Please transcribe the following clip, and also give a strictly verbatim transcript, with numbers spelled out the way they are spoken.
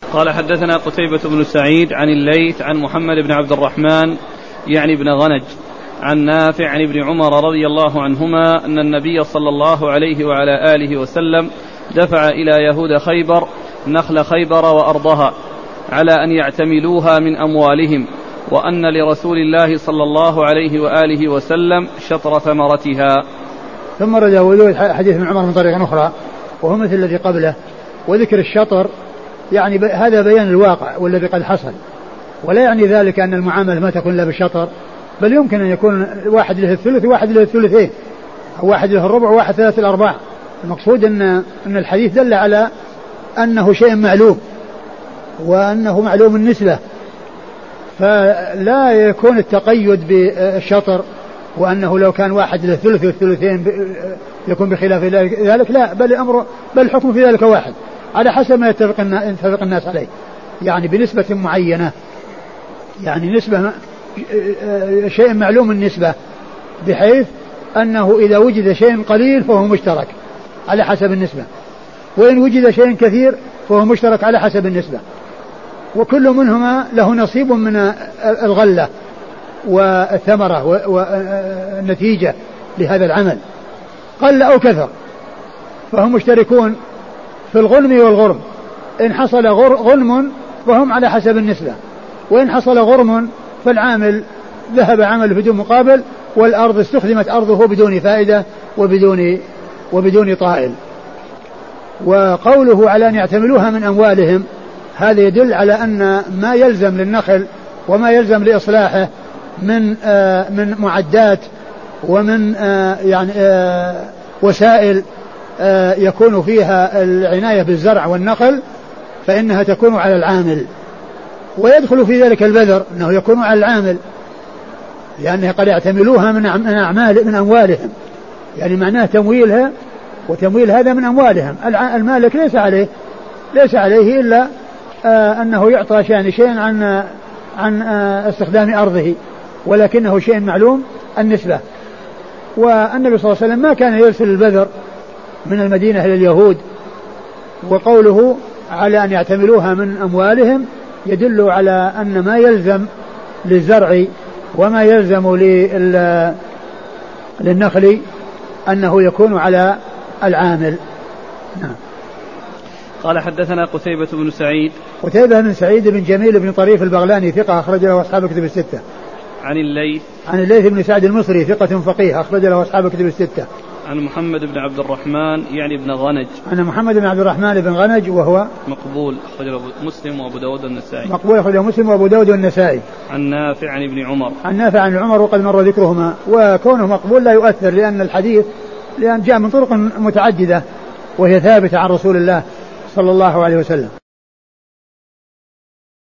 قال حدثنا قتيبة بن سعيد عن الليث عن محمد بن عبد الرحمن يعني بن غنج عن نافع عن ابن عمر رضي الله عنهما أن النبي صلى الله عليه وعلى آله وسلم دفع إلى يهود خيبر نخل خيبر وأرضها على أن يعتملوها من أموالهم، وأن لرسول الله صلى الله عليه وآله وسلم شطر ثمرتها. ثم رد أبو حديث ابن عمر من طريق أخرى وهو مثل الذي قبله، وذكر الشطر يعني هذا بيان الواقع والذي قد حصل، ولا يعني ذلك أن المعاملة ما تكون إلا بالشطر، بل يمكن أن يكون واحد له الثلث وواحد له الثلثين، أو واحد له الربع وواحد ثلاث الأرباع. المقصود أن أن الحديث دل على أنه شيء معلوم وأنه معلوم النسبة، فلا يكون التقيد بالشطر وأنه لو كان واحد له الثلث والثلثين يكون بخلاف ذلك، لا، بل الأمر بل الحكم في ذلك واحد على حسب ما يتفق الناس عليه، يعني بنسبة معينة، يعني نسبة شيء معلوم النسبة، بحيث أنه إذا وجد شيء قليل فهو مشترك على حسب النسبة، وإن وجد شيء كثير فهو مشترك على حسب النسبة، وكل منهما له نصيب من الغلة والثمرة والنتيجة لهذا العمل قل أو كثر، فهم مشتركون في الغنم والغرم. إن حصل غنم فهم على حسب النسبة، وإن حصل غرم فالعامل ذهب عمل بدون مقابل، والأرض استخدمت أرضه بدون فائدة وبدون وبدون طائل. وقوله على أن يعتملوها من أموالهم هذا يدل على أن ما يلزم للنخل وما يلزم لإصلاحه من آه من معدات ومن آه يعني آه وسائل آه يكون فيها العناية بالزرع والنخل، فإنها تكون على العامل، ويدخل في ذلك البذر أنه يكون على العامل، لأنه قد يعتملوها من أعمال من أموالهم، يعني معناه تمويلها، وتمويل هذا من أموالهم. المالك ليس عليه ليس عليه إلا آه أنه يعطى شيئا شيئا عن عن آه استخدام أرضه، ولكنه شيء معلوم النسبة. والنبي صلى الله عليه وسلم ما كان يرسل البذر من المدينة إلى اليهود، وقوله على أن يعتملوها من أموالهم يدل على أن ما يلزم للزرع وما يلزم للنخل أنه يكون على العامل. نعم. قال حدثنا قتيبة بن سعيد. قتيبة بن سعيد بن جميل بن طريف البغلاني ثقة أخرج له أصحاب الكتب الستة. عن الليث. عن الليث بن سعد المصري ثقة فقيه أخرج له أصحاب الكتب الستة. عن محمد بن عبد الرحمن يعني بن غنج. عن محمد بن عبد الرحمن بن غنج وهو مقبول أخرجه مسلم وأبو داود والنسائي. مقبول أخرجه مسلم وأبو داود والنسائي. عن نافع عن ابن عمر. عن نافع عن عمر وقد مر ذكرهما، وكونه مقبول لا يؤثر لأن الحديث لأن جاء من طرق متعددة وهي ثابتة عن رسول الله صلى الله عليه وسلم.